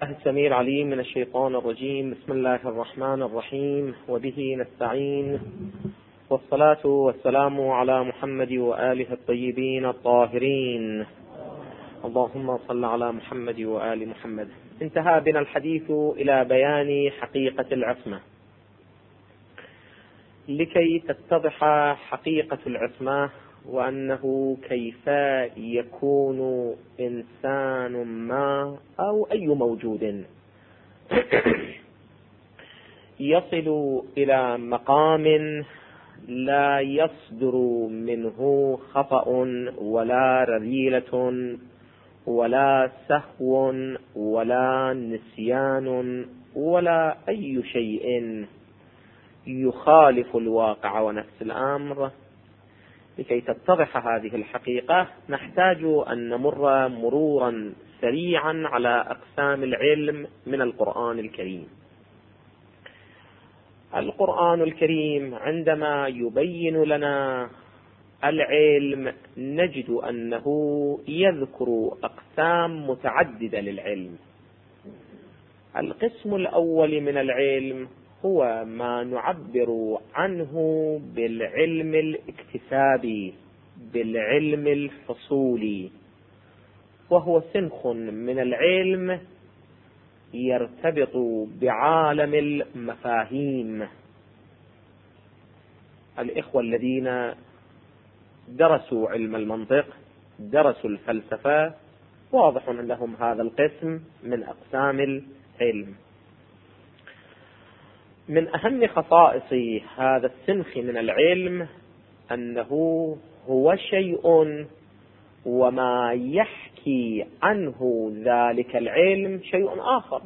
السميع العليم من الشيطان الرجيم. بسم الله الرحمن الرحيم، وبه نستعين، والصلاة والسلام على محمد وآله الطيبين الطاهرين. اللهم صل على محمد وآل محمد. انتهى بنا الحديث إلى بيان حقيقة العصمة. لكي تتضح حقيقة العصمة وأنه كيف يكون إنسان ما أو أي موجود يصل إلى مقام لا يصدر منه خطأ ولا رذيلة ولا سهو ولا نسيان ولا أي شيء يخالف الواقع ونفس الأمر. لكي تتضح هذه الحقيقة نحتاج أن نمر مرورا سريعا على أقسام العلم من القرآن الكريم. القرآن الكريم عندما يبين لنا العلم نجد أنه يذكر أقسام متعددة للعلم. القسم الأول من العلم هو ما نعبر عنه بالعلم الاكتسابي، بالعلم الفصولي، وهو سنخ من العلم يرتبط بعالم المفاهيم. الإخوة الذين درسوا علم المنطق، درسوا الفلسفة، واضح لهم هذا القسم من أقسام العلم. من أهم خصائص هذا السنخ من العلم أنه هو شيء وما يحكي عنه ذلك العلم شيء آخر.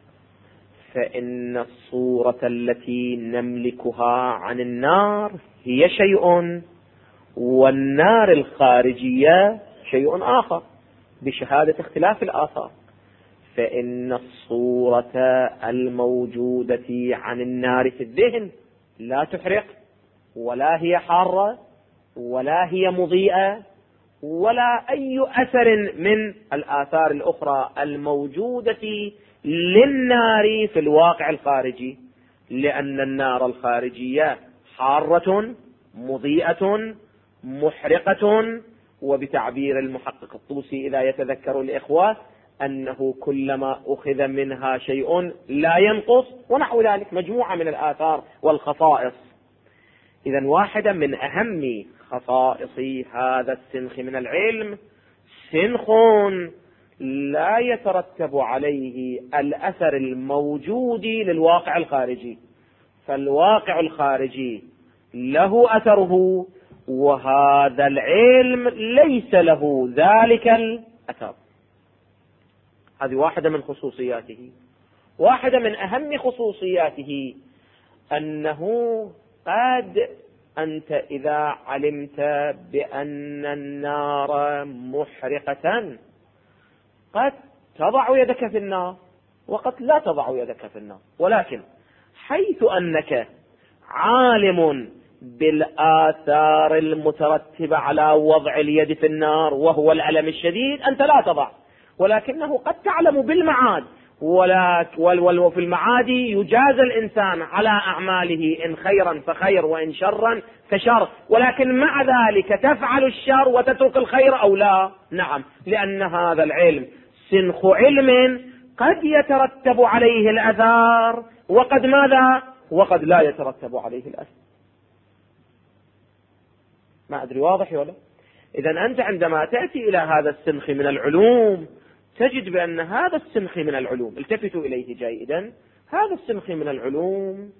فإن الصورة التي نملكها عن النار هي شيء، والنار الخارجية شيء آخر بشهادة اختلاف الآثار. فإن الصورة الموجودة عن النار في الذهن لا تحرق ولا هي حارة ولا هي مضيئة ولا أي أثر من الآثار الأخرى الموجودة للنار في الواقع الخارجي، لأن النار الخارجية حارة مضيئة محرقة. وبتعبير المحقق الطوسي إذا يتذكر الإخوة أنه كلما أخذ منها شيء لا ينقص، ونحو ذلك مجموعة من الآثار والخصائص. إذن واحدة من أهم خصائص هذا السنخ من العلم سنخ لا يترتب عليه الأثر الموجود للواقع الخارجي، فالواقع الخارجي له أثره وهذا العلم ليس له ذلك الأثر. هذه واحدة من خصوصياته. واحدة من أهم خصوصياته أنه قد أنت إذا علمت بأن النار محرقة قد تضع يدك في النار وقد لا تضع يدك في النار، ولكن حيث أنك عالم بالآثار المترتبة على وضع اليد في النار وهو الألم الشديد أنت لا تضع، ولكنه قد تعلم بالمعاد، وفي المعاد يجازى الإنسان على أعماله إن خيرا فخير وإن شرا فشر، ولكن مع ذلك تفعل الشر وتترك الخير أو لا؟ نعم، لأن هذا العلم سنخ علم قد يترتب عليه الأثار وقد ماذا؟ وقد لا يترتب عليه الأثر. ما أدري واضح ولا؟ إذن أنت عندما تأتي إلى هذا السنخ من العلوم تجد بأن هذا السنخ من العلوم، التفتوا إليه جيدا، هذا السنخ من العلوم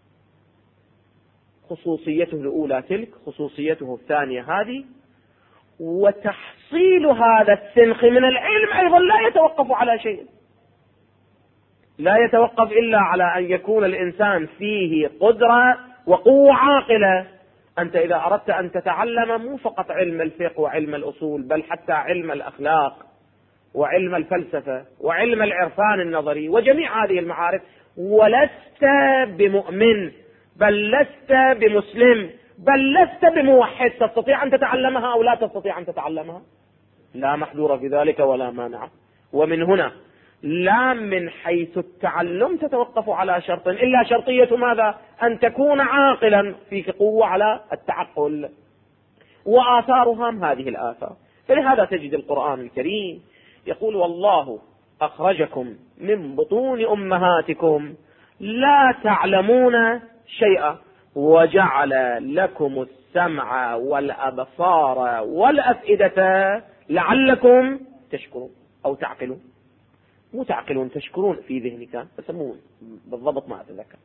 خصوصيته الأولى تلك، خصوصيته الثانية هذه، وتحصيل هذا السنخ من العلم أيضا لا يتوقف على شيء، لا يتوقف إلا على أن يكون الإنسان فيه قدرة وقوة عاقلة. أنت إذا أردت أن تتعلم مو فقط علم الفقه وعلم الأصول، بل حتى علم الأخلاق وعلم الفلسفة وعلم العرفان النظري وجميع هذه المعارف، ولست بمؤمن بل لست بمسلم بل لست بموحد تستطيع أن تتعلمها أو لا تستطيع أن تتعلمها، لا محذور في ذلك ولا مانع. ومن هنا لا من حيث التعلم تتوقف على شرط، إلا شرطية ماذا؟ أن تكون عاقلا، فيك قوة على التعقل، وآثارها هذه الآثار. فلهذا تجد القرآن الكريم يقول: والله أخرجكم من بطون أمهاتكم لا تعلمون شيئا وجعل لكم السمع والأبصار والأفئدة لعلكم تشكرون أو تعقلون. مو تعقلون، تشكرون في ذهنك، بس مو بالضبط ما أتذكر.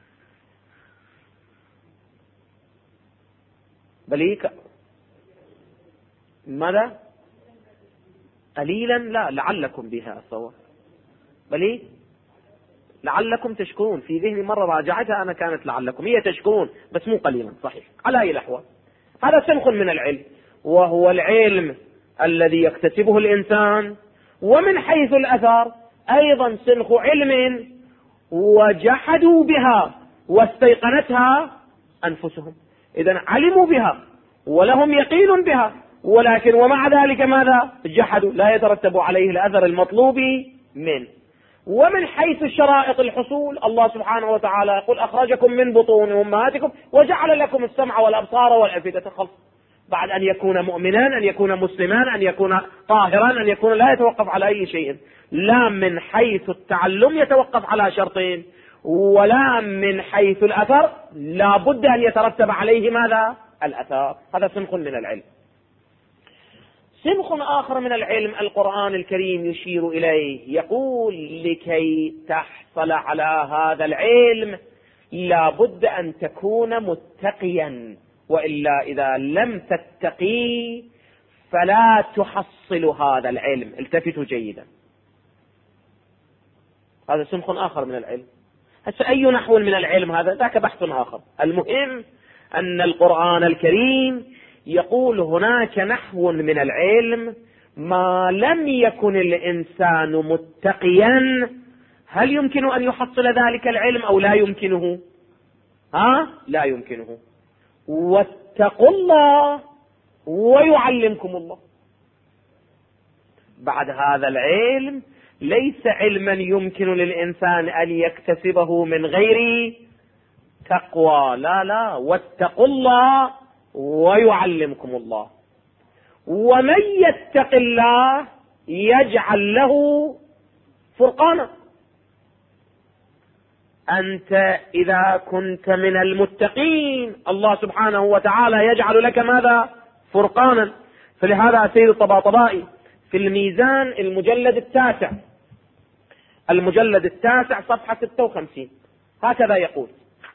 بليك ماذا؟ قليلا؟ لا، لعلكم بها الصواب. بلي لعلكم تشكرون، في ذهني مرة راجعتها أنا كانت لعلكم، هي تشكرون بس مو قليلا. صحيح. على أي الأحوال هذا سنخ من العلم، وهو العلم الذي يكتسبه الإنسان، ومن حيث الأثر أيضا سنخ علم وجحدوا بها واستيقنتها أنفسهم. إذن علموا بها ولهم يقين بها، ولكن ومع ذلك ماذا؟ جحدوا، لا يترتب عليه الأثر المطلوب منه. ومن حيث شرائط الحصول الله سبحانه وتعالى يقول: أخرجكم من بطون أمهاتكم وجعل لكم السمع والأبصار والأفئدة. خلص، بعد أن يكون مؤمنا، أن يكون مسلما، أن يكون طاهرا، أن يكون لا يتوقف على أي شيء. لا من حيث التعلم يتوقف على شرطين، ولا من حيث الأثر لا بد أن يترتب عليه ماذا؟ الأثر. هذا سنخ من العلم. سنخ آخر من العلم القرآن الكريم يشير إليه، يقول: لكي تحصل على هذا العلم لا بد أن تكون متقيا، وإلا إذا لم تتقي فلا تحصل هذا العلم. التفتوا جيدا، هذا سنخ آخر من العلم. هسه أي نحو من العلم هذا؟ ذاك بحث آخر. المهم أن القرآن الكريم يقول هناك نحو من العلم ما لم يكن الإنسان متقيا هل يمكن أن يحصل ذلك العلم أو لا يمكنه؟ لا يمكنه. واتقوا الله ويعلمكم الله. بعد هذا العلم ليس علما يمكن للإنسان أن يكتسبه من غير تقوى، لا، واتقوا الله ويعلمكم الله. ومن يتق الله يجعل له فرقانا. أنت إذا كنت من المتقين الله سبحانه وتعالى يجعل لك ماذا؟ فرقانا. فلهذا سيد الطباطبائي في الميزان المجلد التاسع صفحة 56 هكذا يقول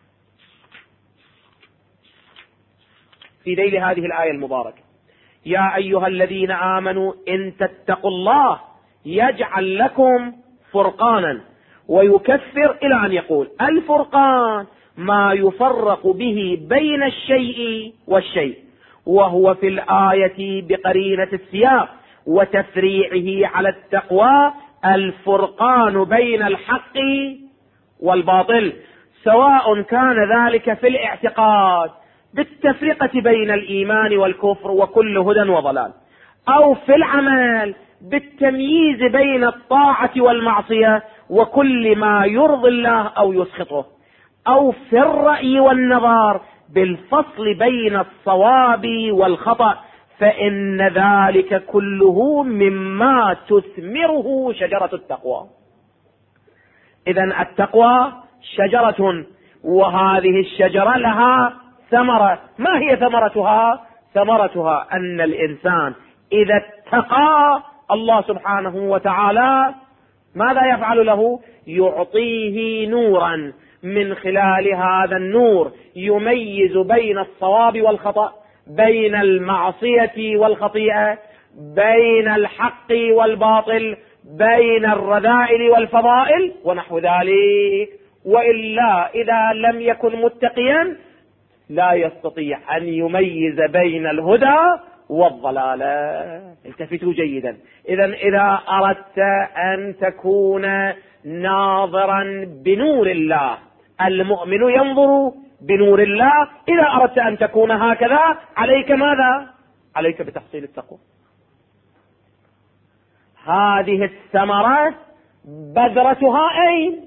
في ذيل هذه الآية المباركة: يا أيها الذين آمنوا إن تتقوا الله يجعل لكم فرقانا ويكفر، إلى أن يقول: الفرقان ما يفرق به بين الشيء والشيء، وهو في الآية بقرينة السياق وتفريعه على التقوى الفرقان بين الحق والباطل، سواء كان ذلك في الاعتقاد بالتفرقة بين الإيمان والكفر وكل هدى وضلال، أو في العمل بالتمييز بين الطاعة والمعصية وكل ما يرضي الله أو يسخطه، أو في الرأي والنظر بالفصل بين الصواب والخطأ، فإن ذلك كله مما تثمره شجرة التقوى. إذن التقوى شجرة، وهذه الشجرة لها ثمرة. ما هي ثمرتها؟ ثمرتها أن الإنسان إذا اتقى الله سبحانه وتعالى ماذا يفعل له؟ يعطيه نورا، من خلال هذا النور يميز بين الصواب والخطأ، بين المعصية والخطيئة، بين الحق والباطل، بين الرذائل والفضائل ونحو ذلك. وإلا إذا لم يكن متقيا لا يستطيع أن يميز بين الهدى والضلالة. التفتوا جيدا. إذا أردت أن تكون ناظرا بنور الله، المؤمن ينظر بنور الله، إذا أردت أن تكون هكذا عليك ماذا؟ عليك بتحصيل التقوى. هذه الثمرة بذرتها أين؟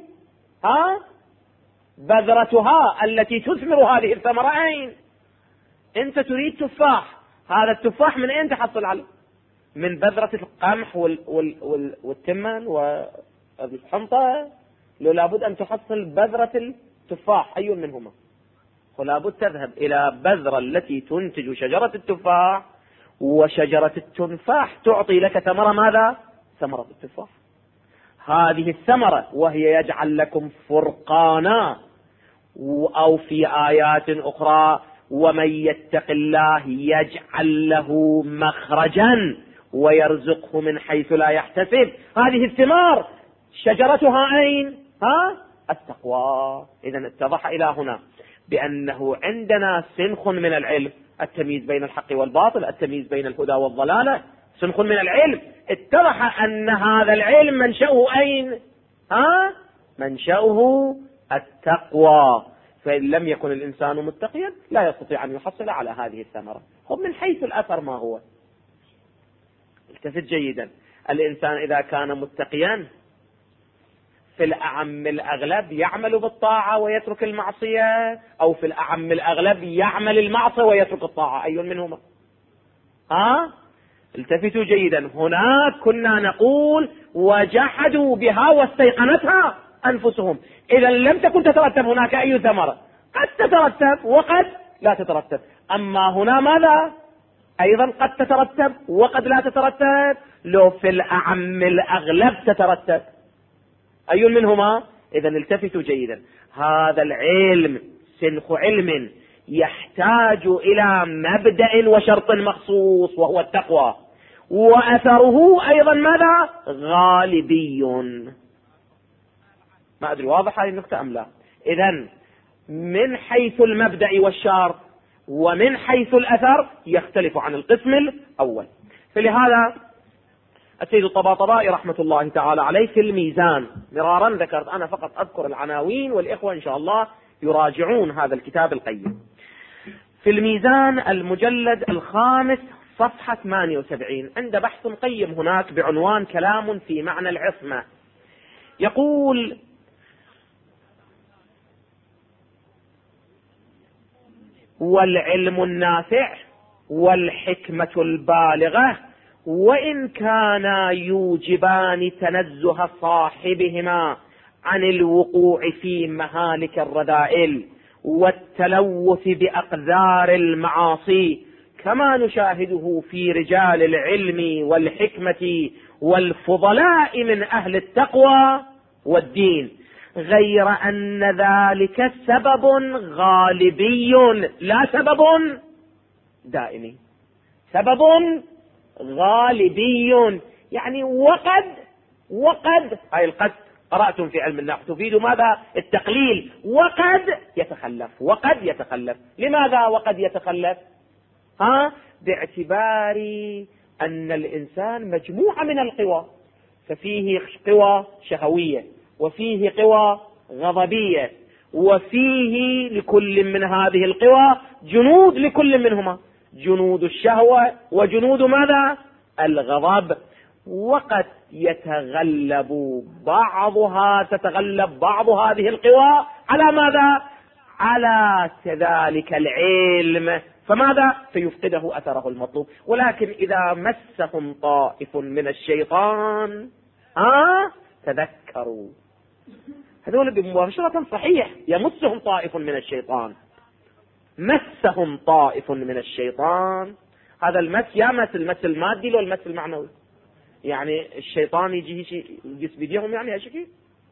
بذرتها التي تثمر هذه الثمرة أين؟ أنت تريد تفاح، هذا التفاح من أين تحصل عليه؟ من بذرة القمح والتمن والحنطة؟ لابد أن تحصل بذرة التفاح، أي منهما؟ ولابد تذهب إلى بذرة التي تنتج شجرة التفاح، وشجرة التفاح تعطي لك ثمرة ماذا؟ ثمرة التفاح. هذه الثمرة وهي يجعل لكم فرقانا، أو في آيات أخرى ومن يتق الله يجعل له مخرجا ويرزقه من حيث لا يحتسب. هذه الثمار شجرتها أين؟ التقوى. إذن اتضح إلى هنا بأنه عندنا سنخ من العلم، التمييز بين الحق والباطل، التمييز بين الهدى والضلالة، سنخ من العلم. اتضح أن هذا العلم منشأه أين؟ منشأه التقوى. فإن لم يكن الإنسان متقيا لا يستطيع أن يحصل على هذه الثمرة. من حيث الأثر ما هو؟ التفت جيدا. الإنسان إذا كان متقيا في الأعم الأغلب يعمل بالطاعة ويترك المعصية، أو في الأعم الأغلب يعمل المعصية ويترك الطاعة، أي منهما؟ التفتوا جيدا. هناك كنا نقول وجحدوا بها واستيقنتها أنفسهم. إذا لم تكن تترتب هناك أي ثمرة، قد تترتب وقد لا تترتب. أما هنا ماذا؟ أيضا قد تترتب وقد لا تترتب. لو في الأعم الأغلب تترتب، أي منهما؟ إذا التفتوا جيدا. هذا العلم سنخ علم يحتاج إلى مبدأ وشرط مخصوص وهو التقوى، وأثره أيضا ماذا؟ غالبي. ما أدري واضح هذه النقطة أم لا؟ إذن من حيث المبدأ والشرط ومن حيث الأثر يختلف عن القسم الأول. فلهذا السيد الطباطبائي رحمة الله تعالى عليه في الميزان مرارا ذكرت، أنا فقط أذكر العناوين والإخوة إن شاء الله يراجعون هذا الكتاب القيم. في الميزان المجلد 5 صفحة 78 عند بحث قيم هناك بعنوان كلام في معنى العصمة. يقول: والعلم النافع والحكمة البالغة وإن كانا يوجبان تنزه صاحبهما عن الوقوع في مهالك الرذائل والتلوث بأقذار المعاصي، كما نشاهده في رجال العلم والحكمة والفضلاء من أهل التقوى والدين، غير أن ذلك سبب غالبي لا سبب دائمي. سبب غالبي يعني وقد هاي القد قرأتم في علم النحو تفيد ماذا؟ التقليل. وقد يتخلف. لماذا وقد يتخلف؟ باعتبار أن الإنسان مجموعة من القوى، ففيه قوى شهوية وفيه قوى غضبية، وفيه لكل من هذه القوى جنود، لكل منهما جنود الشهوة وجنود ماذا؟ الغضب. وقد تتغلب بعض هذه القوى على ماذا؟ على كذلك العلم، فماذا؟ فيفقده أثره المطلوب. ولكن إذا مسهم طائف من الشيطان تذكروا. هذول بمباشرة صحيح يمسهم طائف من الشيطان. مسهم طائف من الشيطان، هذا المس يمس المس المادي لو المس المعنوي. يعني الشيطان يجي يجس بيديهم يعني هالشكل.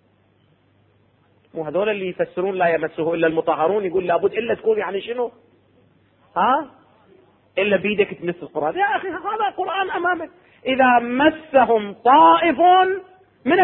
مو هذول اللي يفسرون لا يمسه إلا المطهرون، يقول لابد إلا تكون يعني شنو؟ إلا بيدك تمس القرآن. يا أخي هذا القرآن أمامك. إذا مسهم طائف من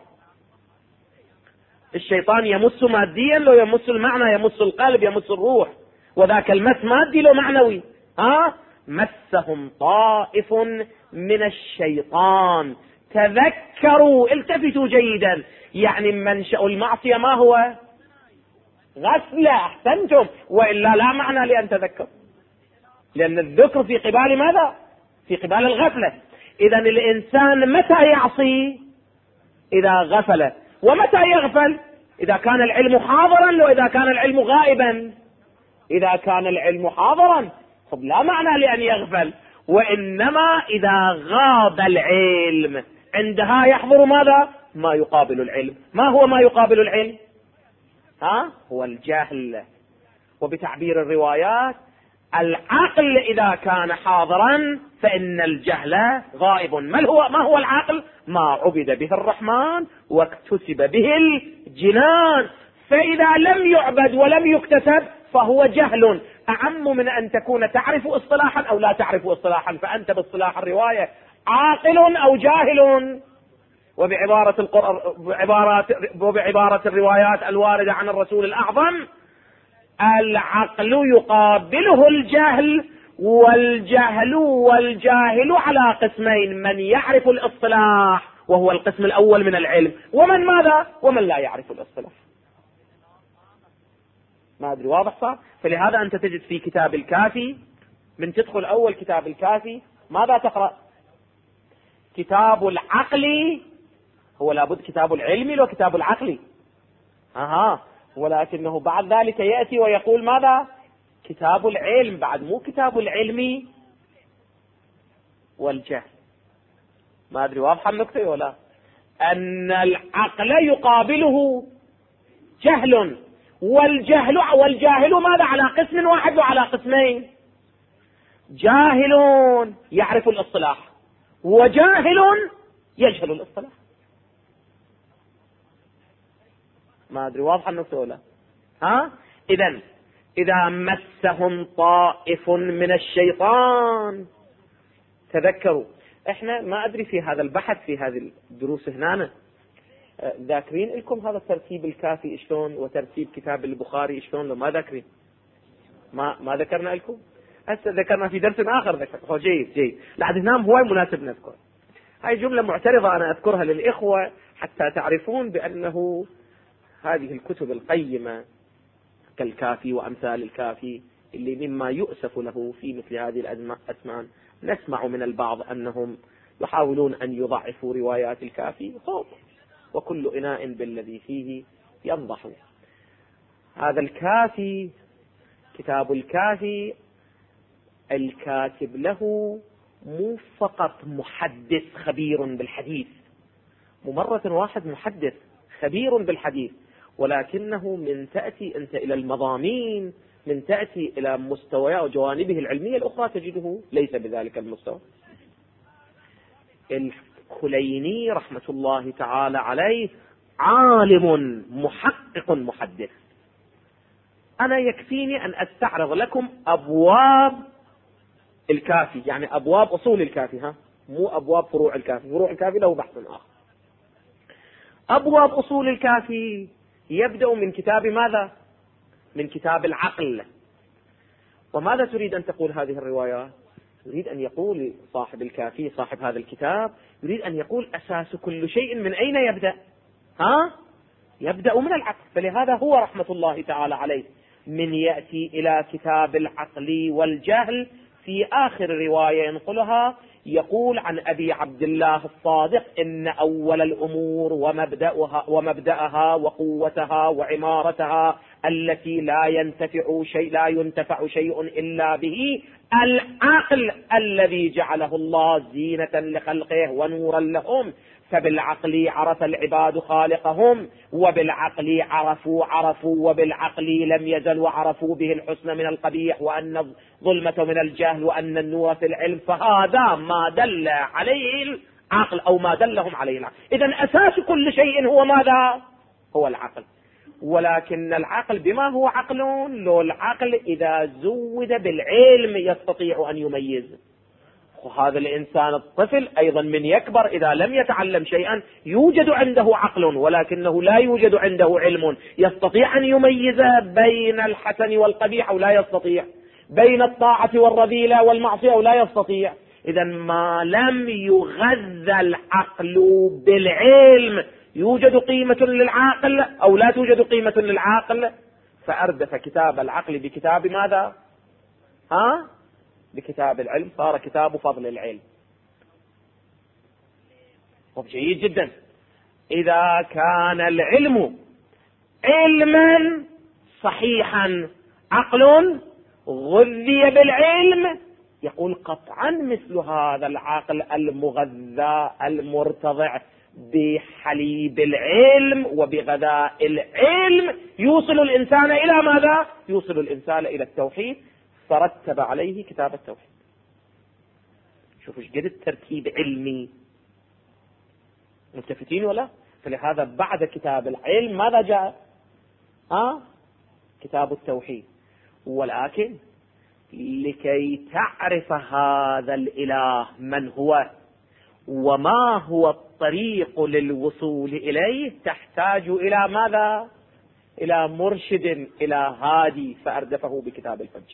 الشيطان يمس ماديا لو يمس المعنى، يمس القلب، يمس الروح، وذاك المس مادي لو معنوي. مسهم طائف من الشيطان تذكروا. التفتوا جيدا. يعني منشأ المعصية ما هو؟ غفلة. أحسنتم. وإلا لا معنى لأن تذكر، لأن الذكر في قبال ماذا؟ في قبال الغفلة. إذن الإنسان متى يعصي؟ إذا غفل. ومتى يغفل؟ إذا كان العلم حاضرا وإذا كان العلم غائبا. إذا كان العلم حاضرا طب لا معنى لأن يغفل، وإنما إذا غاب العلم عندها يحضر ماذا؟ ما يقابل العلم. ما هو ما يقابل العلم؟ هو الجهل. وبتعبير الروايات العقل إذا كان حاضرا فإن الجهل غائب. ما هو العقل؟ ما عبد به الرحمن واكتسب به الجنان. فإذا لم يعبد ولم يكتسب فهو جهل أعم من أن تكون تعرف اصطلاحا أو لا تعرف اصطلاحا. فأنت باصطلاح الرواية عاقل أو جاهل. وبعبارة الروايات الواردة عن الرسول الأعظم العقل يقابله الجهل، والجاهل على قسمين: من يعرف الاصطلاح وهو القسم الأول من العلم، ومن ماذا؟ ومن لا يعرف الاصطلاح. ما أدري واضح صار؟ فلهذا أنت تجد في كتاب الكافي من تدخل أول كتاب الكافي ماذا تقرأ؟ كتاب العقل. هو لابد كتاب العلم وكتاب العقل، ولكنه بعد ذلك يأتي ويقول ماذا؟ كتاب العلم، بعد مو كتاب العلم والجهل. ما أدري واضحة النقطة ولا؟ أن العقل يقابله جهل، والجاهل ماذا؟ على قسم واحد وعلى قسمين: جاهل يعرف الاصطلاح وجاهل يجهل الاصطلاح. ما أدري واضحة النقطة ولا؟ إذا مسهم طائف من الشيطان. تذكروا احنا ما أدري في هذا البحث في هذه الدروس هنا ذاكرين لكم هذا الترتيب الكافي شلون وترتيب كتاب البخاري شلون؟ لو ما ذاكرين ما ذكرنا لكم. هسه ذكرنا في درس آخر ذكر. جيد لعد هنا هو مناسب نذكر. هاي جملة معترضة أنا أذكرها للإخوة حتى تعرفون بأنه هذه الكتب القيمة كالكافي وأمثال الكافي اللي مما يؤسف له في مثل هذه الأزمان نسمع من البعض أنهم يحاولون أن يضعفوا روايات الكافي. وكل إناء بالذي فيه ينضح. هذا الكافي كتاب الكافي الكاتب له مو فقط محدث خبير بالحديث، مرة واحد محدث خبير بالحديث، ولكنه من تأتي أنت إلى المضامين، من تأتي إلى مستوى وجوانبه العلمية الأخرى تجده ليس بذلك المستوى. الكليني رحمة الله تعالى عليه عالم محقق محدث. أنا يكفيني أن أستعرض لكم أبواب الكافي، يعني أبواب أصول الكافي، مو أبواب فروع الكافي. فروع الكافي له بحث آخر. أبواب أصول الكافي يبدأ من كتاب ماذا؟ من كتاب العقل. وماذا تريد أن تقول هذه الروايات؟ يريد أن يقول صاحب الكافي صاحب هذا الكتاب يريد أن يقول أساس كل شيء من أين يبدأ؟ يبدأ من العقل. فلهذا هو رحمة الله تعالى عليه من يأتي إلى كتاب العقل والجهل في آخر رواية ينقلها يقول عن أبي عبد الله الصادق: إن أول الأمور ومبدأها وقوتها وعمارتها التي لا ينتفع شيء إلا به العقل الذي جعله الله زينة لخلقه ونورا لهم. فبالعقل عرف العباد خالقهم، وبالعقل عرفوا وبالعقل لم يزلوا عرفوا به الحسن من القبيح، وأن الظلمة من الجهل، وأن النور في العلم. فهذا ما دل عليه العقل أو ما دلهم عليه العقل. إذن أساس كل شيء هو ماذا؟ هو العقل. ولكن العقل بما هو عقل؟ لو العقل إذا زود بالعلم يستطيع أن يميز. وهذا الإنسان الطفل أيضا من يكبر إذا لم يتعلم شيئا يوجد عنده عقل ولكنه لا يوجد عنده علم يستطيع أن يميز بين الحسن والقبيح أو لا يستطيع، بين الطاعة والرذيلة والمعصية أو لا يستطيع. إذا ما لم يغذى العقل بالعلم يوجد قيمة للعاقل أو لا توجد قيمة للعاقل. فأردف كتاب العقل بكتاب ماذا؟ بكتاب العلم، صار كتاب فضل العلم. جيد جدا. إذا كان العلم علما صحيحا، عقل غذي بالعلم، يقول قطعا مثل هذا العقل المغذى المرتضع بحليب العلم وبغذاء العلم يوصل الإنسان إلى ماذا؟ يوصل الإنسان إلى التوحيد، فرتب عليه كتاب التوحيد. شوفوا ايش قد الترتيب علمي، ملتفتين ولا؟ فلهذا بعد كتاب العلم ماذا جاء؟ كتاب التوحيد. ولكن لكي تعرف هذا الإله من هو وما هو الطريق للوصول إليه، تحتاج إلى ماذا؟ إلى مرشد، إلى هادي، فأردفه بكتاب الحجة.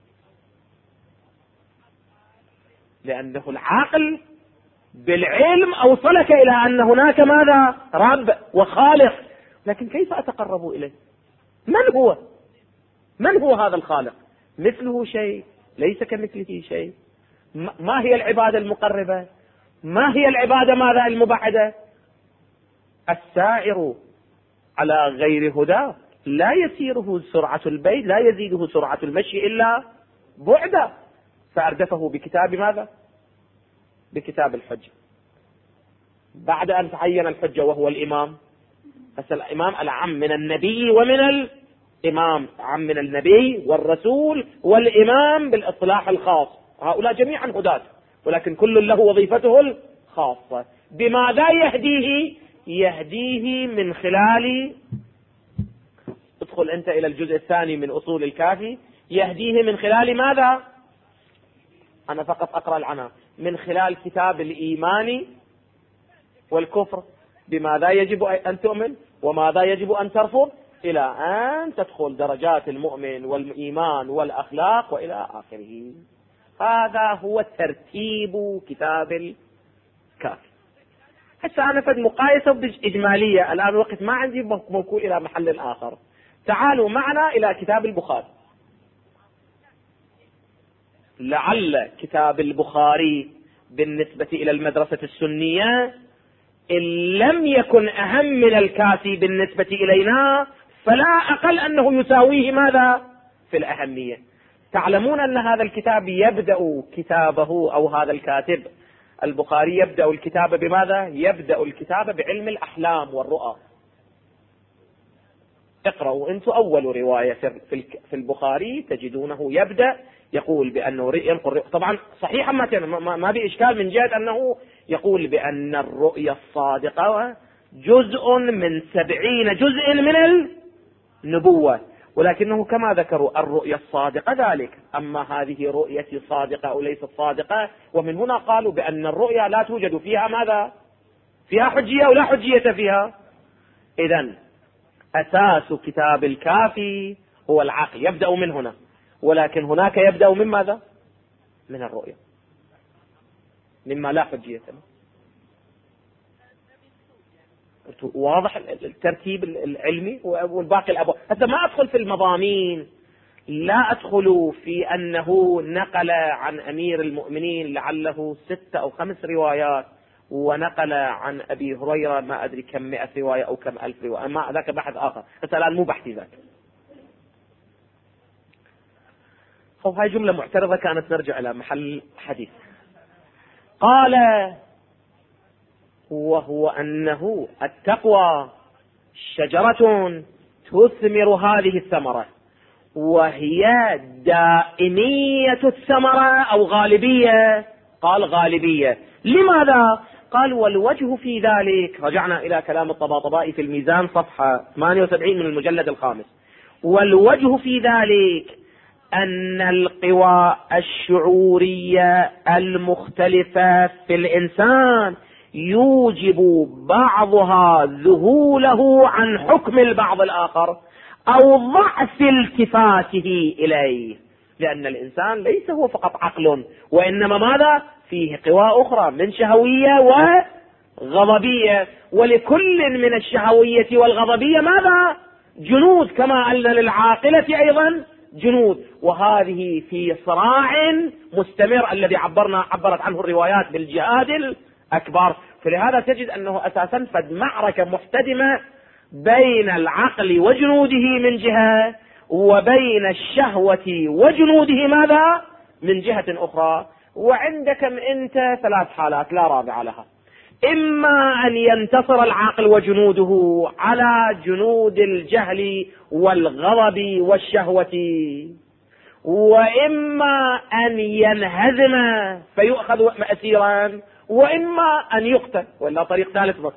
لأنه العقل بالعلم أوصلك إلى أن هناك ماذا؟ رب وخالق، لكن كيف أتقرب إليه؟ من هو هذا الخالق؟ مثله شيء، ليس كمثله شيء. ما هي العبادة المقربة؟ ما هي العبادة ماذا المبعدة؟ السائر على غير هدى لا يسيره سرعة البيت، لا يزيده سرعة المشي إلا بعدا، فأردفه بكتاب ماذا؟ بكتاب الحجة. بعد أن تعين الحجة وهو الإمام، بس الإمام العم من النبي ومن الإمام، عم من النبي والرسول والإمام بالإصلاح الخاص، هؤلاء جميعا هداة، ولكن كل له وظيفته الخاصة. بماذا يهديه؟ يهديه من خلال، ادخل أنت إلى الجزء الثاني من أصول الكافي، يهديه من خلال ماذا؟ أنا فقط أقرأ العناوين. من خلال كتاب الإيمان والكفر، بماذا يجب أن تؤمن وماذا يجب أن ترفض، إلى أن تدخل درجات المؤمن والإيمان والأخلاق وإلى آخره. هذا هو ترتيب كتاب الكافي. حتى أنا فد مقايسة إجمالية، الآن وقت ما عندي موكول إلى محل آخر. تعالوا معنا إلى كتاب البخاري. لعل كتاب البخاري بالنسبة إلى المدرسة السنية إن لم يكن أهم من الكافي بالنسبة إلينا، فلا أقل أنه يساويه ماذا في الأهمية. تعلمون أن هذا الكتاب يبدأ كتابه، أو هذا الكاتب البخاري يبدأ الكتاب بماذا؟ يبدأ الكتاب بعلم الأحلام والرؤى. اقرأوا أنتم أول رواية في البخاري تجدونه يبدأ يقول بأنه ينقل، طبعا صحيحا ما بإشكال من جهة أنه يقول بأن الرؤيا الصادقة جزء من 70 جزء من النبوة، ولكنه كما ذكروا الرؤيا الصادقة ذلك، أما هذه رؤيتي صادقة أو ليست صادقة. ومن هنا قالوا بأن الرؤيا لا توجد فيها ماذا؟ فيها حجية أو لا حجية فيها. إذن أساس كتاب الكافي هو العقل، يبدأ من هنا، ولكن هناك يبدأ من ماذا؟ من الرؤيا، مما لا حجية له. واضح الترتيب العلمي والباقي الأبواب. حتى ما أدخل في المضامين، لا أدخل في أنه نقل عن أمير المؤمنين لعله 6 أو 5 روايات، ونقل عن أبي هريرة ما أدري كم 100 رواية أو كم 1000 رواية، ما ذاك بحث آخر، حتى الآن مو بحثي ذاك. هاي جملة معترضة كانت، نرجع إلى محل حديث. قال وهو أنه التقوى شجرة تثمر هذه الثمرة، وهي دائمية الثمرة أو غالبية. قال غالبية، لماذا؟ قال والوجه في ذلك، رجعنا إلى كلام الطباطبائي في الميزان صفحة 78 من المجلد الخامس، والوجه في ذلك أن القوى الشعورية المختلفة في الإنسان يوجب بعضها ذهوله عن حكم البعض الآخر أو ضعف التفاته إليه، لأن الإنسان ليس هو فقط عقل، وإنما ماذا؟ فيه قوى أخرى من شهوية وغضبية، ولكل من الشهوية والغضبية ماذا؟ جنود، كما أن للعاقلة أيضا جنود، وهذه في صراع مستمر الذي عبرت عنه الروايات بالجهاد أكبر. فلهذا تجد أنه أساسا فد معركة محتدمة بين العقل وجنوده من جهة، وبين الشهوة وجنوده ماذا من جهة أخرى. وعندك أنت 3 حالات لا رابع لها: إما أن ينتصر العقل وجنوده على جنود الجهل والغضب والشهوة، وإما أن ينهزم فيؤخذ أسيرا، وإما أن يقتل، ولا طريق ثالث بس.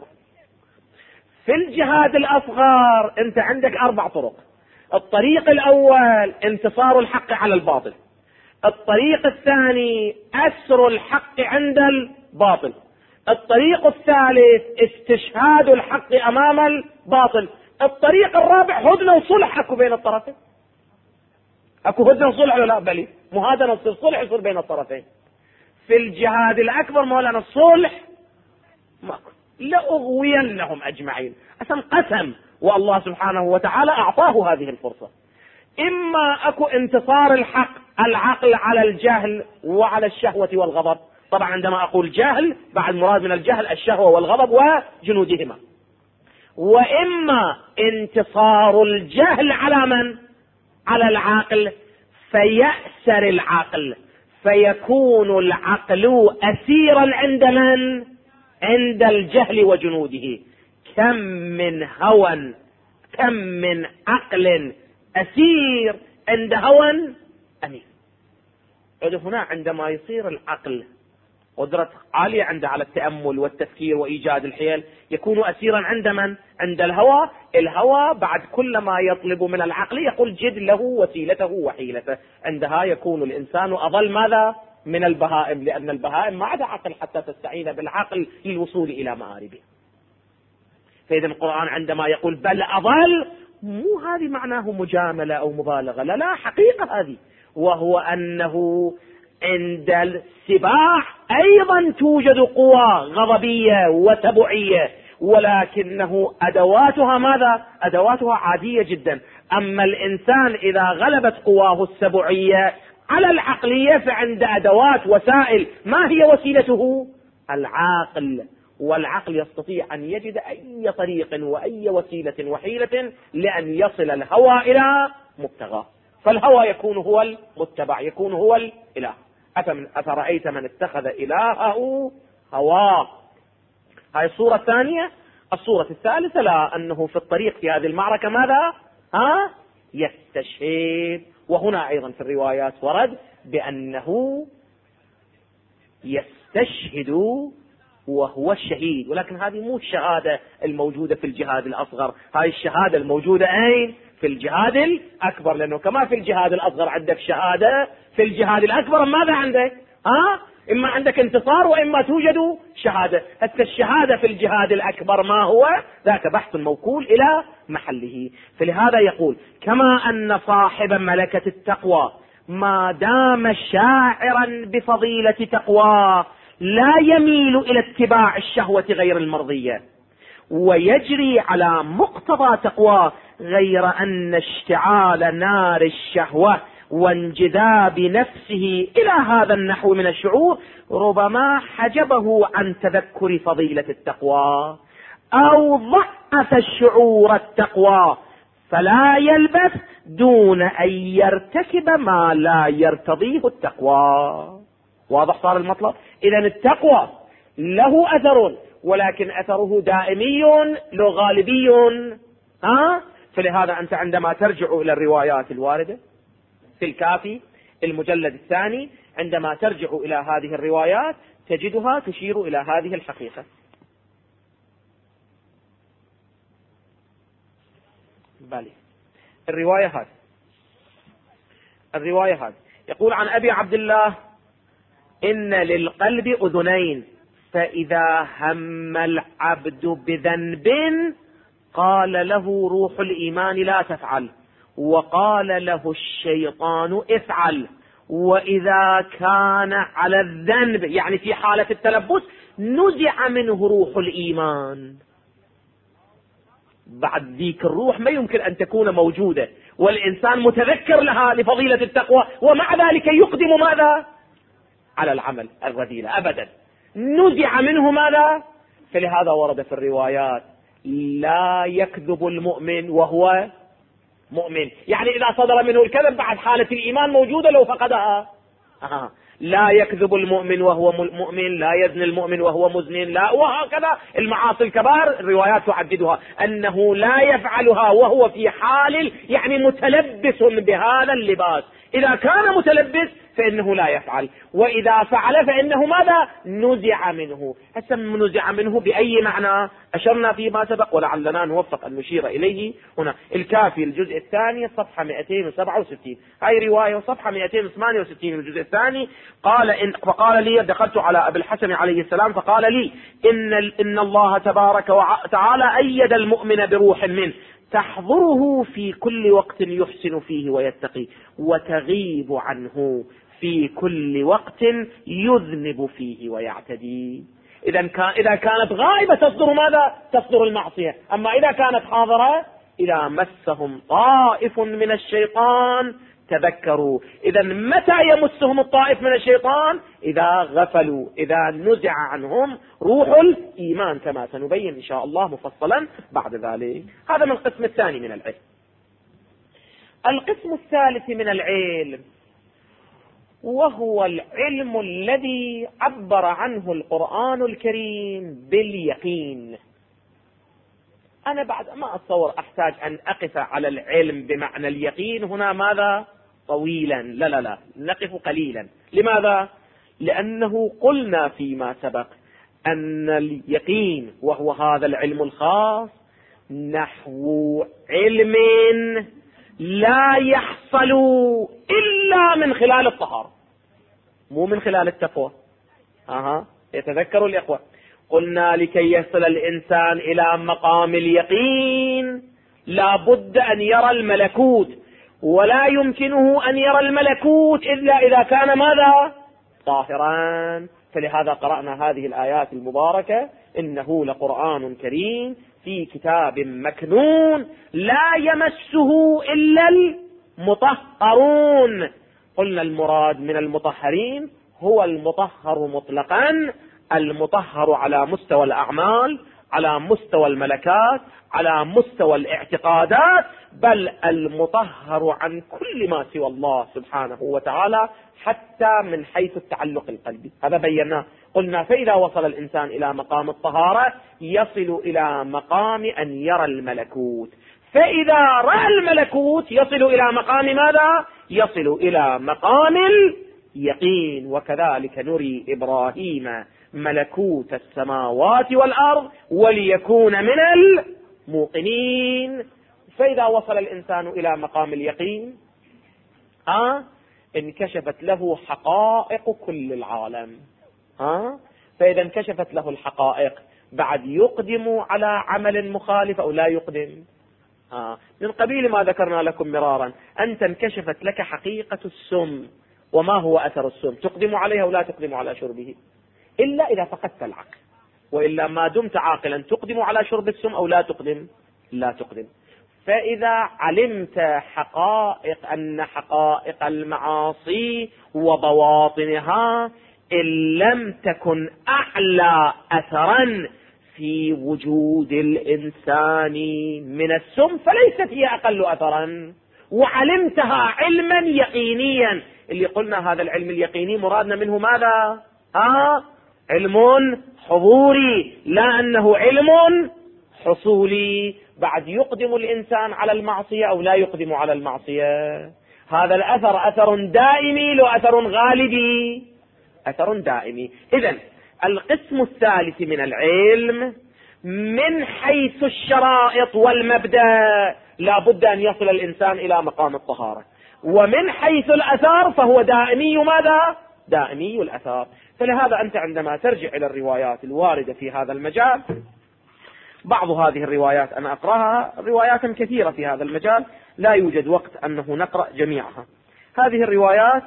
في الجهاد الأصغر أنت عندك 4 طرق. الطريق الأول انتصار الحق على الباطل، الطريق الثاني أسر الحق عند الباطل، الطريق الثالث استشهاد الحق أمام الباطل، الطريق الرابع هدنة وصلح أكو بين الطرفين. أكو هدنة وصلح ولا لا؟ بلي مهادنة وصلح، صلح يصير بين الطرفين. في الجهاد الأكبر مولانا الصلح ماكو، لأغوينهم أجمعين، أسم قسم، والله سبحانه وتعالى أعطاه هذه الفرصة. إما أكو انتصار الحق العقل على الجهل وعلى الشهوة والغضب. طبعا عندما أقول جهل بعد مراد من الجهل الشهوة والغضب وجنودهما. وإما انتصار الجهل على من؟ على العقل، فيأسر العقل، فيكون العقل أسيرا عند من؟ عند الجهل وجنوده. كم من هوى، كم من عقل أسير عند هوى أمير. هنا عندما يصير العقل قدرة عالية عنده على التأمل والتفكير وإيجاد الحيل، يكون أسيرا عند من؟ عند الهوى. الهوى بعد كل ما يطلب من العقل يقول جد له وسيلته وحيلته. عندها يكون الإنسان أضل ماذا؟ من البهائم، لأن البهائم ما عدا عقل حتى تستعين بالعقل للوصول إلى مآربه. فإذا القرآن عندما يقول بل أضل، مو هذه معناه مجاملة أو مبالغة، لا لا، حقيقة هذه، وهو أنه عند السباع أيضا توجد قوى غضبية وتبعية، ولكنه أدواتها ماذا؟ أدواتها عادية جدا. أما الإنسان إذا غلبت قواه السبعية على العقلية فعند أدوات وسائل. ما هي وسيلته؟ العقل. والعقل يستطيع أن يجد أي طريق وأي وسيلة وحيلة لأن يصل الهوى إلى مبتغاه. فالهوى يكون هو المتبع، يكون هو الإله. أفرأيت من اتخذ إلهه هواه. هاي الصورة الثانية. الصورة الثالثة لا، أنه في الطريق في هذه المعركة ماذا؟ يستشهد. وهنا أيضا في الروايات ورد بأنه يستشهد وهو الشهيد، ولكن هذه مو الشهادة الموجودة في الجهاد الأصغر، هاي الشهادة الموجودة أين؟ في الجهاد الأكبر. لأنه كما في الجهاد الأصغر عندك شهادة، في الجهاد الأكبر ماذا عندك؟ إما عندك انتصار وإما توجد شهادة. حتى الشهادة في الجهاد الأكبر ما هو؟ ذاك بحث موكول إلى محله. فلهذا يقول كما أن صاحب ملكة التقوى ما دام شاعرا بفضيلة تقوى لا يميل إلى اتباع الشهوة غير المرضية ويجري على مقتضى تقوى، غير أن اشتعال نار الشهوة وانجذاب نفسه إلى هذا النحو من الشعور ربما حجبه عن تذكر فضيلة التقوى أو ضعف الشعور التقوى، فلا يلبث دون أن يرتكب ما لا يرتضيه التقوى. واضح صار المطلب؟ إذا التقوى له أثر، ولكن أثره دائمي له غالبي. فلهذا أنت عندما ترجع إلى الروايات الواردة في الكافي المجلد الثاني، عندما ترجع إلى هذه الروايات تجدها تشير إلى هذه الحقيقة. بالي الرواية هذه يقول عن أبي عبد الله إن للقلب أذنين، فإذا هم العبد بذنب قال له روح الإيمان لا تفعل، وقال له الشيطان افعل، وإذا كان على الذنب يعني في حالة التلبس نزع منه روح الإيمان. بعد ذيك الروح ما يمكن أن تكون موجودة والإنسان متذكر لها لفضيلة التقوى، ومع ذلك يقدم ماذا؟ على العمل الرذيل أبدا. نزع منه ماذا؟ فلهذا ورد في الروايات لا يكذب المؤمن وهو مؤمن، يعني إذا صدر منه الكذب بعد حالة الإيمان موجودة لو فقدها. لا يكذب المؤمن وهو مؤمن، لا يزني المؤمن وهو مزن، لا، وهكذا المعاصي الكبار الروايات تعددها أنه لا يفعلها وهو في حال يعني متلبس بهذا اللباس. إذا كان متلبس فإنه لا يفعل، وإذا فعل فإنه ماذا؟ نزع منه. هسه نزع منه بأي معنى؟ أشرنا فيما سبق ولعلنا نوفق أن نشير إليه هنا. الكافي الجزء الثاني صفحة 267، هاي رواية، وصفحة 268 الجزء الثاني. فقال لي دخلت على أبي الحسن عليه السلام فقال لي إن الله تبارك وتعالى أيد المؤمن بروح منه تحضره في كل وقت يحسن فيه ويتقي، وتغيب عنه في كل وقت يذنب فيه ويعتدي. إذا كانت غائبة تصدر ماذا؟ تصدر المعصية. أما إذا كانت حاضرة، إذا مسهم طائف من الشيطان تذكروا. إذا متى يمسهم الطائف من الشيطان؟ إذا غفلوا، إذا نزع عنهم روح الإيمان، كما سنبين إن شاء الله مفصلا بعد ذلك. هذا من القسم الثاني من العلم. القسم الثالث من العلم وهو العلم الذي عبر عنه القرآن الكريم باليقين. أنا بعد ما أتصور أحتاج أن أقف على العلم بمعنى اليقين هنا ماذا؟ طويلا، لا نقف قليلا. لماذا؟ لأنه قلنا فيما سبق أن اليقين وهو هذا العلم الخاص نحو علم لا يحصل إلا من خلال الطهارة، مو من خلال التقوى. يتذكروا الإخوة، قلنا لكي يصل الإنسان إلى مقام اليقين لا بد أن يرى الملكوت، ولا يمكنه أن يرى الملكوت إلا إذا كان ماذا؟ طاهرا. فلهذا قرأنا هذه الآيات المباركة: إنه لقرآن كريم في كتاب مكنون لا يمسه إلا المطهرون. قلنا المراد من المطهرين هو المطهر مطلقا، المطهر على مستوى الأعمال، على مستوى الملكات، على مستوى الاعتقادات، بل المطهر عن كل ما سوى الله سبحانه وتعالى حتى من حيث التعلق القلبي. هذا بيناه. قلنا فإذا وصل الإنسان إلى مقام الطهارة يصل إلى مقام أن يرى الملكوت، فإذا رأى الملكوت يصل إلى مقام ماذا؟ يصل إلى مقام اليقين. وكذلك نري إبراهيم ملكوت السماوات والأرض وليكون من الموقنين. فإذا وصل الإنسان إلى مقام اليقين انكشفت له حقائق كل العالم. فإذا انكشفت له الحقائق بعد يقدم على عمل مخالف أو لا يقدم؟ من قبيل ما ذكرنا لكم مرارا، أنت انكشفت لك حقيقة السم وما هو أثر السم، تقدم عليها ولا تقدم على شربه؟ إلا إذا فقدت العقل، وإلا ما دمت عاقلا تقدم على شرب السم أو لا تقدم؟ لا تقدم. فإذا علمت أن حقائق المعاصي وبواطنها إن لم تكن أعلى أثرا في وجود الإنسان من السم فليست هي أقل أثرا، وعلمتها علما يقينيا. اللي قلنا هذا العلم اليقيني مرادنا منه ماذا؟ علم حضوري، لا أنه علم حصولي. بعد يقدم الإنسان على المعصية أو لا يقدم على المعصية؟ هذا الأثر أثر دائمي لو أثر غالبي؟ أثر دائمي. إذن القسم الثالث من العلم من حيث الشرائط والمبدأ لا بد أن يصل الإنسان إلى مقام الطهارة، ومن حيث الأثار فهو دائمي ماذا؟ دائمي الأثار. فلهذا أنت عندما ترجع إلى الروايات الواردة في هذا المجال، بعض هذه الروايات أنا أقرأها، روايات كثيرة في هذا المجال لا يوجد وقت أنه نقرأ جميعها. هذه الروايات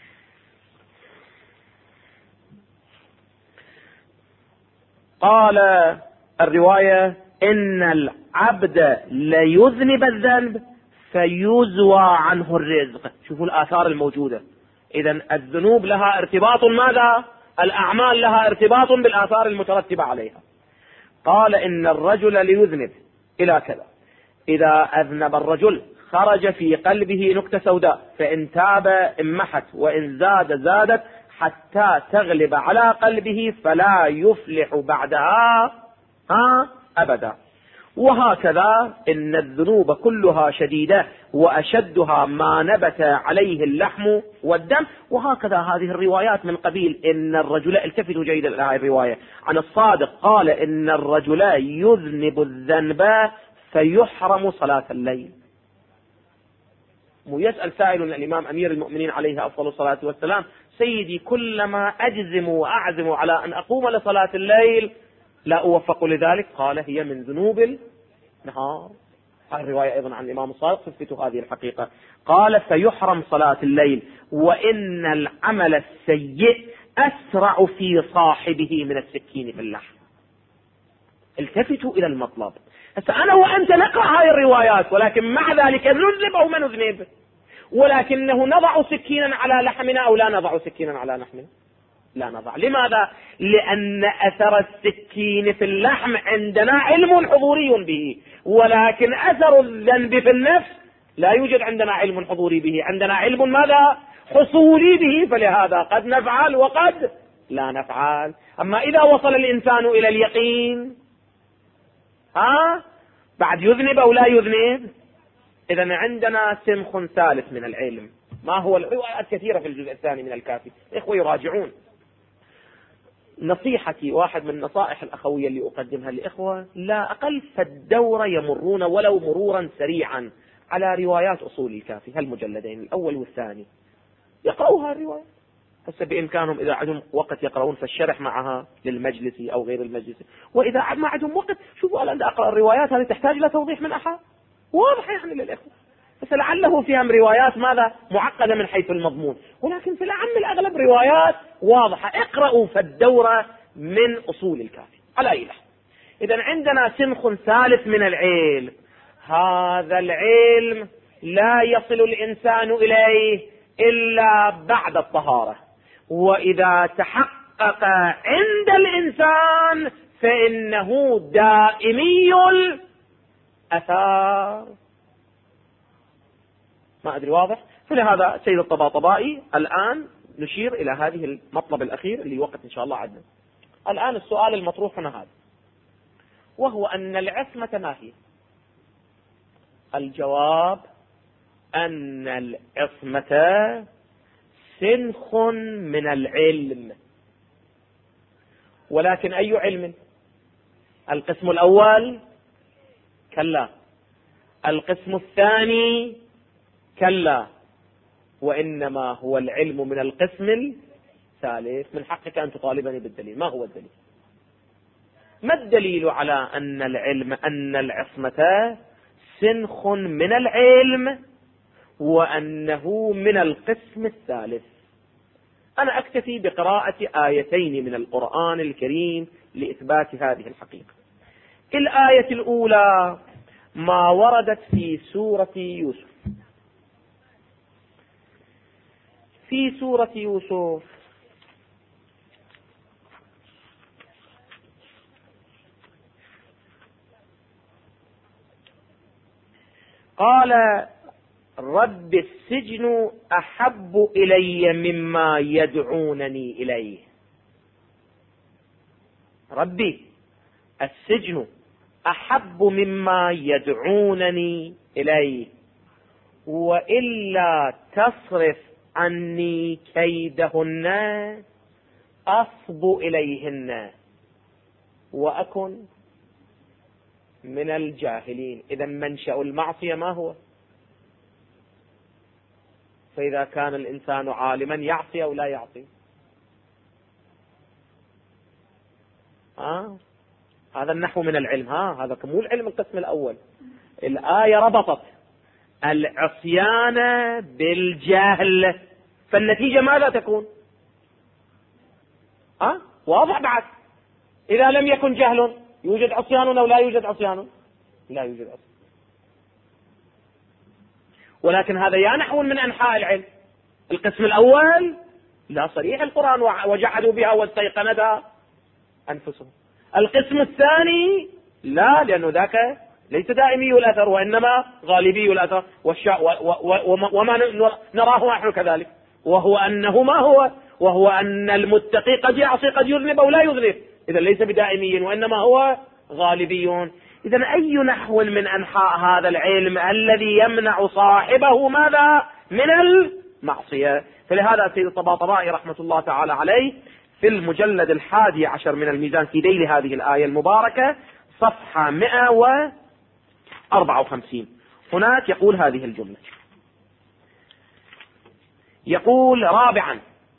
قال الرواية إن العبد ليذنب الذنب فيزوى عنه الرزق. شوفوا الآثار الموجودة. إذن الذنوب لها ارتباط ماذا؟ الأعمال لها ارتباط بالآثار المترتبة عليها. قال إن الرجل ليذنب إلى كذا، إذا أذنب الرجل خرج في قلبه نكتة سوداء، فإن تاب امحت، وإن زاد زادت حتى تغلب على قلبه فلا يفلح بعدها أبدا. وهكذا إن الذنوب كلها شديدة وأشدها ما نبت عليه اللحم والدم. وهكذا هذه الروايات من قبيل إن الرجل، التفتوا جيدا إلى هذه الرواية عن الصادق، قال إن الرجل يذنب الذنب فيحرم صلاة الليل. ويسأل سائل الإمام أمير المؤمنين عليه أفضل الصلاة والسلام: سيدي كلما أجزم وأعزم على أن أقوم لصلاة الليل لا أوفق لذلك. قال: هي من ذنوب النهار. هذه الرواية أيضا عن الإمام الصادق تثبت هذه الحقيقة. قال: فيحرم صلاة الليل، وإن العمل السيء أسرع في صاحبه من السكين في اللحم. التفتوا إلى المطلب. هسه أنا وأنت نقرأ هذه الروايات، ولكن مع ذلك نذنب أو ما نذنب، ولكنه نضع سكينا على لحمنا أو لا نضع سكينا على لحمنا؟ لا نضع. لماذا؟ لأن أثر السكين في اللحم عندنا علم حضوري به، ولكن أثر الذنب في النفس لا يوجد عندنا علم حضوري به، عندنا علم ماذا؟ حصولي به، فلهذا قد نفعل وقد لا نفعل. أما إذا وصل الإنسان إلى اليقين بعد يذنب أو لا يذنب؟ إذن عندنا سمخ ثالث من العلم. ما هو؟ الروايات كثيرة في الجزء الثاني من الكافي، إخوة يراجعون. نصيحتي، واحد من النصائح الأخوية اللي أقدمها للإخوة، لا أقل فالدورة يمرون ولو مرورا سريعا على روايات أصول الكافي، هالمجلدين الأول والثاني، يقرأوها الرواية. هسه بإمكانهم إذا عندهم وقت يقرؤون فالشرح معها للمجلسي أو غير المجلسي، وإذا ما عندهم وقت شوفوا أنا أقرأ الروايات هذه تحتاج إلى توضيح من أحد واضح يعني للإخوة، بس لعله فيها روايات ماذا معقدة من حيث المضمون، ولكن في العام الأغلب روايات واضحة. اقرأوا فالدورة من أصول الكافي على أي لحظة. إذن عندنا سمخ ثالث من العلم، هذا العلم لا يصل الإنسان إليه إلا بعد الطهارة، وإذا تحقق عند الإنسان فإنه دائمي الأثار. ما أدري واضح؟ فلهذا سيد الطباطبائي الآن نشير إلى هذه المطلب الأخير اللي وقت إن شاء الله عندنا. الآن السؤال المطروح هنا هذا، وهو أن العصمة ما هي؟ الجواب أن العصمة سنخ من العلم، ولكن أي علم؟ القسم الأول كلا، القسم الثاني كلا، وإنما هو العلم من القسم الثالث. من حقك أن تطالبني بالدليل. ما هو الدليل؟ ما الدليل على أن العلم، أن العصمة سنخ من العلم وأنه من القسم الثالث؟ أنا أكتفي بقراءة آيتين من القرآن الكريم لإثبات هذه الحقيقة. الآية الأولى ما وردت في سورة يوسف. في سورة يوسف قال: رب السجن أحب إلي مما يدعونني إليه. ربي السجن أحب مما يدعونني إليه، وإلا تصرف عني كيدهن أصب إليهن وأكن من الجاهلين. إذا منشأ المعصية ما هو؟ فإذا كان الإنسان عالما يعصي أو لا يعصي؟ هذا النحو من العلم. هذا مو العلم القسم الأول. الآية ربطت العصيان بالجهل، فالنتيجة ماذا تكون؟ واضح بعد. إذا لم يكن جهل يوجد عصيان أو لا يوجد عصيان؟ لا يوجد عصيان. ولكن هذا يا نحو من أنحاء العلم. القسم الأول لا، صريح القرآن وجحدوا بها واستيقنتها أنفسهم. القسم الثاني لا، لأنه ذاك ليس دائمي الأثر وإنما غالبي الأثر، وما نراه نحن كذلك، وهو أنه ما هو، وهو أن المتقي قد يعصي قد يذنب أو لا يذنب، إذا ليس بدائمي وإنما هو غالبي. إذا أي نحو من أنحاء هذا العلم الذي يمنع صاحبه ماذا؟ من المعصية. فلهذا سيد الطباطبائي رحمة الله تعالى عليه في المجلد 11 من الميزان في ذيل هذه الآية المباركة صفحة 154 هناك يقول هذه الجملة، يقول: رابعا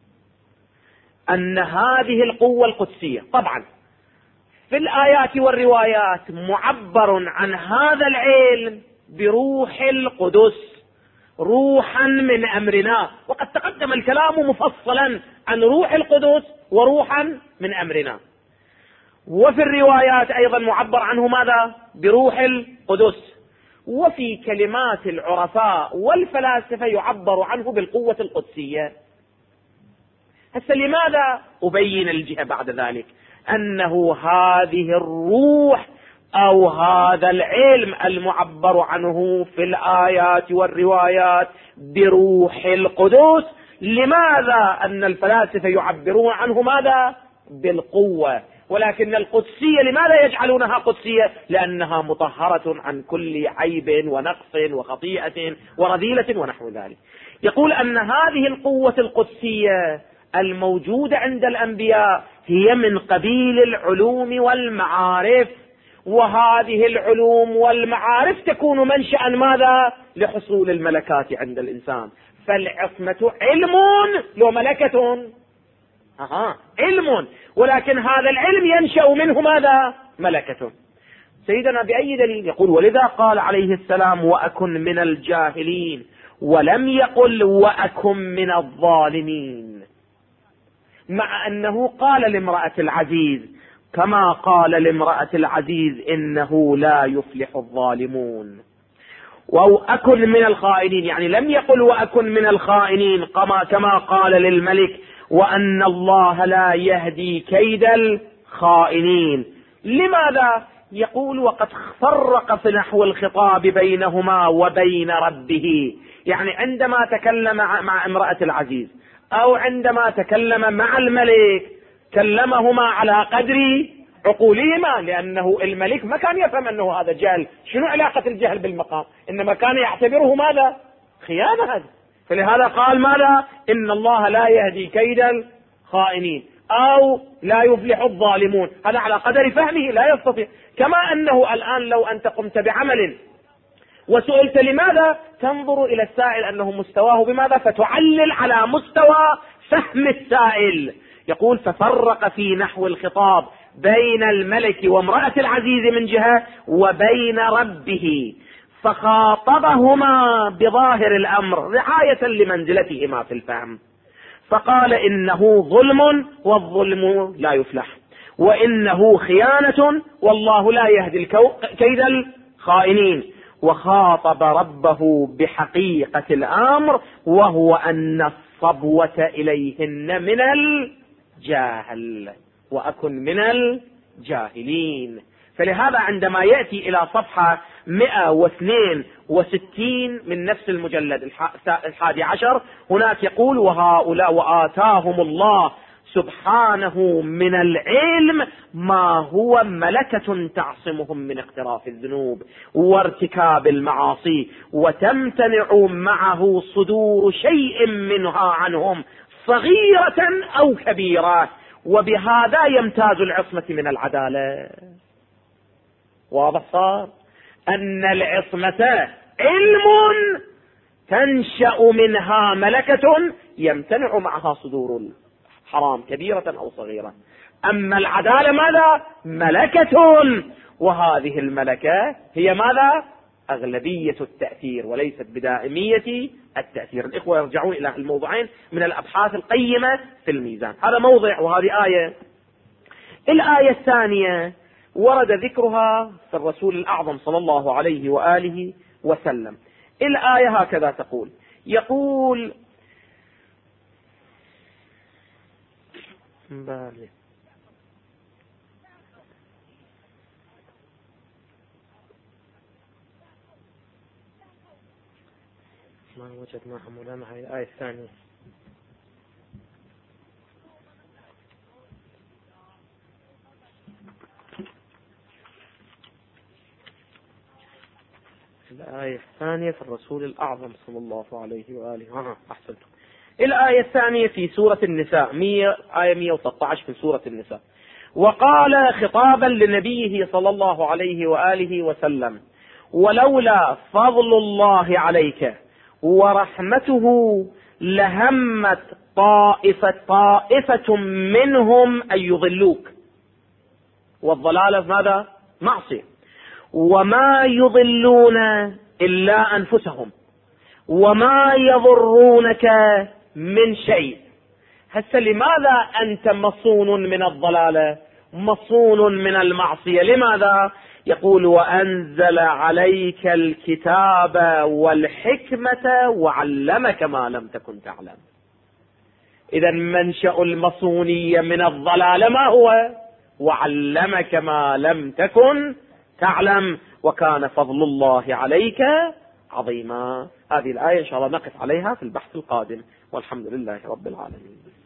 أن هذه القوة القدسية، طبعا في الآيات والروايات معبر عن هذا العلم بروح القدس، روحا من أمرنا، وقد تقدم الكلام مفصلا عن روح القدس وروحا من أمرنا. وفي الروايات أيضا معبر عنه ماذا؟ بروح القدس. وفي كلمات العرفاء والفلاسفة يعبر عنه بالقوة القدسية. هسه لماذا أبين الجهة بعد ذلك؟ أنه هذه الروح أو هذا العلم المعبر عنه في الآيات والروايات بروح القدس، لماذا أن الفلاسفة يعبرون عنه ماذا؟ بالقوة، ولكن القدسية لماذا يجعلونها قدسية؟ لأنها مطهرة عن كل عيب ونقص وخطيئة ورذيلة ونحو ذلك. يقول أن هذه القوة القدسية الموجودة عند الأنبياء هي من قبيل العلوم والمعارف، وهذه العلوم والمعارف تكون منشأ ماذا؟ لحصول الملكات عند الإنسان. فالعصمة علم لو ملكة، علم، ولكن هذا العلم ينشأ منه ماذا؟ ملكة. سيدنا بأي دليل؟ يقول: ولذا قال عليه السلام: وأكن من الجاهلين، ولم يقل وأكن من الظالمين، مع أنه قال لامرأة العزيز كما قال لامرأة العزيز: إنه لا يفلح الظالمون. وأكن من الخائنين، يعني لم يقل وأكن من الخائنين كما قال للملك: وأن الله لا يهدي كيد الخائنين. لماذا؟ يقول: وقد فرق في نحو الخطاب بينهما وبين ربه، يعني عندما تكلم مع امرأة العزيز أو عندما تكلم مع الملك كلمهما على قدر عقولهما، لأنه الملك ما كان يفهم أنه هذا جهل. شنو علاقة الجهل بالمقام؟ إنما كان يعتبره ماذا؟ خيانة هذا. فلهذا قال ماذا؟ إن الله لا يهدي كيد الخائنين أو لا يفلح الظالمون. هذا على قدر فهمه، لا يستطيع. كما أنه الآن لو أنت قمت بعمل وسئلت لماذا، تنظر إلى السائل أنه مستواه بماذا، فتعلل على مستوى فهم السائل. يقول: ففرق في نحو الخطاب بين الملك وامرأة العزيز من جهة وبين ربه، فخاطبهما بظاهر الأمر رعاية لمنزلتهما في الفهم، فقال: إنه ظلم والظلم لا يفلح، وإنه خيانة والله لا يهدي كيد الخائنين. وخاطب ربه بحقيقة الأمر، وهو أن الصبوة إليهن من الجاهل، وأكن من الجاهلين. فلهذا عندما يأتي إلى صفحة 162 من نفس المجلد 11 هناك يقول: وهؤلاء وآتاهم الله سبحانه من العلم ما هو ملكة تعصمهم من اقتراف الذنوب وارتكاب المعاصي، وتمتنع معه صدور شيء منها عنهم صغيرة أو كبيرة، وبهذا يمتاز العصمة من العدالة. واضح صار أن العصمة علم تنشأ منها ملكة يمتنع معها صدور حرام كبيرة أو صغيرة. أما العدالة ماذا؟ ملكة، وهذه الملكة هي ماذا؟ أغلبية التأثير وليست بدائمية التأثير. الإخوة يرجعون إلى الموضوعين من الأبحاث القيمة في الميزان. هذا موضع وهذه آية. الآية الثانية ورد ذكرها في الرسول الأعظم صلى الله عليه وآله وسلم. الآية هكذا تقول: يقول: بالي. ما وجدناها مولانا هاي الآية الثانية. الآية الثانية في الرسول الأعظم صلى الله عليه وآله. أحسنتم. الآية الثانية في سورة النساء، آية 113 في سورة النساء. وقال خطابا لنبيه صلى الله عليه وآله وسلم: ولولا فضل الله عليك ورحمته لهمت طائفة منهم أن يضلوك. والضلالة ماذا؟ معصية. وما يضلون إلا أنفسهم وما يضرونك من شيء. هسه لماذا أنت مصون من الضلالة، مصون من المعصية؟ لماذا؟ يقول: وأنزل عليك الكتاب والحكمة وعلمك ما لم تكن تعلم. إذا منشأ المصونية من الضلالة ما هو؟ وعلمك ما لم تكن تعلم وكان فضل الله عليك عظيما. هذه الآية إن شاء الله نقف عليها في البحث القادم، والحمد لله رب العالمين.